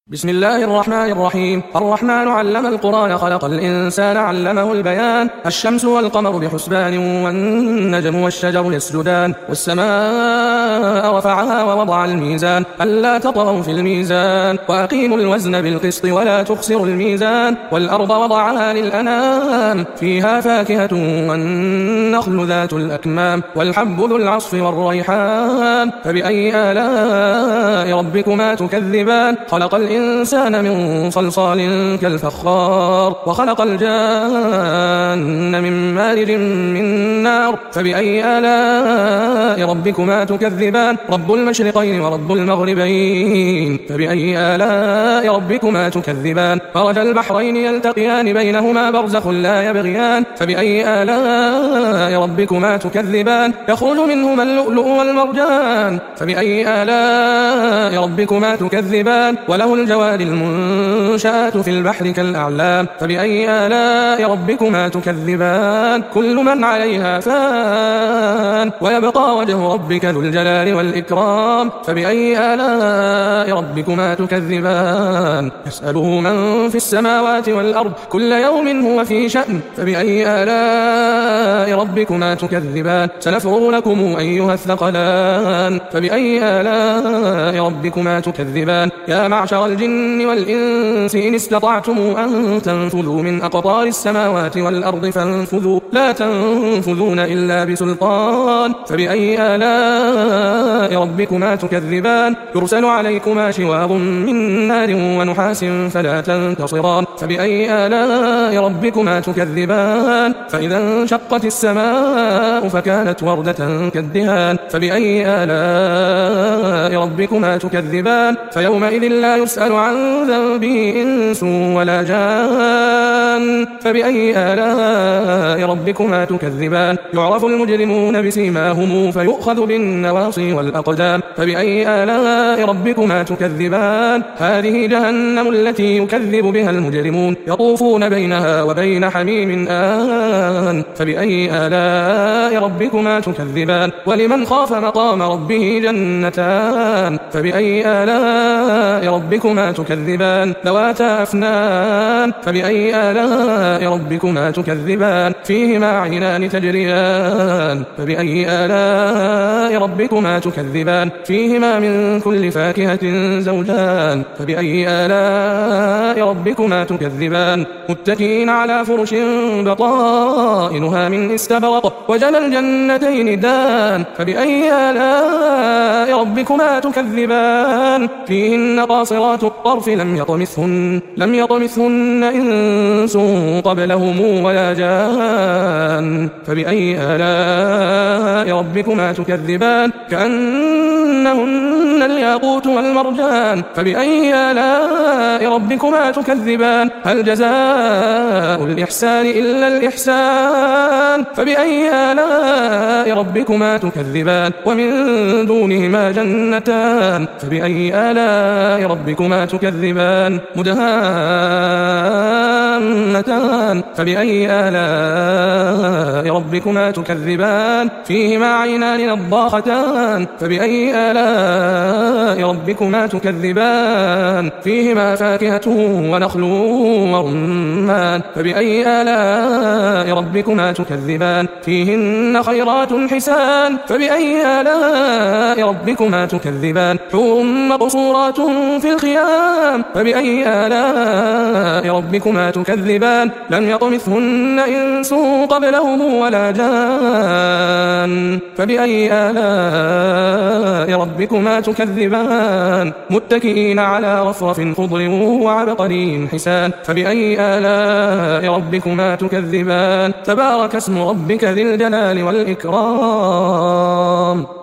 بسم الله الرحمن الرحيم. الرحمن علم القرآن خلق الإنسان علمه البيان. الشمس والقمر بحسبان والنجم والشجر يسجدان والسماء رفعها ووضع الميزان ألا تطغوا في الميزان وأقيموا الوزن بالقسط ولا تخسروا الميزان والأرض وضعها للأنام فيها فاكهة والنخل ذات الأكمام والحب ذو العصف والريحان فبأي آلاء ربكما تكذبان. خلق الإنسان من صلصال كالفخار وخلق الجان من مارج من نار فبأي آلاء ربكما تكذبان. رب المشرقين ورب المغربين فبأي آلاء ربكما تكذبان. مرج البحرين يلتقيان بينهما برزخ لا يبغيان فبأي آلاء ربكما تكذبان. يخرج منهما اللؤلؤ والمرجان فبأي آلاء ربكما تكذبان. وله الجوار المنشآت في البحر كالأعلام فبأي آلاء ربكما تكذبان. كل من عليها فان ويبقى وجه ربك ذو الجلال والإكرام فبأي آلاء ربكما تكذبان. يسأله من في السماوات والأرض كل يوم هو في شأن فبأي آلاء ربكما تكذبان. سنفرغ لكم أيها الثقلان فبأي آلاء ربكما تكذبان. يا معشر الجن والإنس إن استطعتم أن تنفذوا من أقطار السماوات والأرض فانفذوا لا تنفذون إلا بسلطان فبأي آلاء ربكما تكذبان. يرسل عليكما شواظ من نار ونحاس فلا تنتصران فبأي آلاء ربكما تكذبان. فإذا انشقت السماء فكانت وردة كالدهان فبأي آلاء ربكما تكذبان. فيومئذ لا يسأل عن ذنبه إنس ولا جان فبأي آلاء ربكما تكذبان. يعرف المجرمون بسيماهم فيؤخذ بالنواصي والأقدام فبأي آلاء ربكما تكذبان. هذه جهنم التي يكذب بها المجرمون يطوفون بينها وبين حميم آن فبأي آلاء ربكما تكذبان. ولمن خاف مقام ربه جنتان فبأي آلاء ربكما تكذبان. ذواتا أفنان فبأي آلاء ربكما تكذبان. فيهما عينان تجريان فبأي آلاء ربكما تكذبان. فيهما من كل فاكهة زوجان فبأي آلاء ربكما تكذبان. متكئين على فرش بطائنها من استبرق وجنى الجنتين دان فبأي آلاء ربكما تكذبان. فيهن قاصرات الطرف لم يطمثهن إنس قبلهم ولا جان فبأي آلاء ربكما تكذبان. كأنهن الياقوت والمرجان فبأي آلاء ربكما تكذبان. هل جزاء الإحسان إلا الإحسان فبأي آلاء ربكما تكذبان. ومن دونهما جنتان فبأي آلاء ربكما تكذبان. مدهامتان فبأي آلاء ربكما تكذبان. فيهما عينان نضاختان فبأي آلاء ربكما تكذبان. فيهما فاكهة ونخل ورمان فبأي آلاء ربكما تكذبان. فيهن خيرات حسان فبأي آلاء ربكما تكذبان. حور مقصورات في الخيام فبأي آلاء ربكما تكذبان. لم يطمثهن إنس قبلهم ولا جان فبأي آلاء ربكما تكذبان. متكئين على رفرف خضر وعبقري حسان فبأي آلاء ربكما تكذبان. تبارك اسم ربك ذي الجلال والإكرام.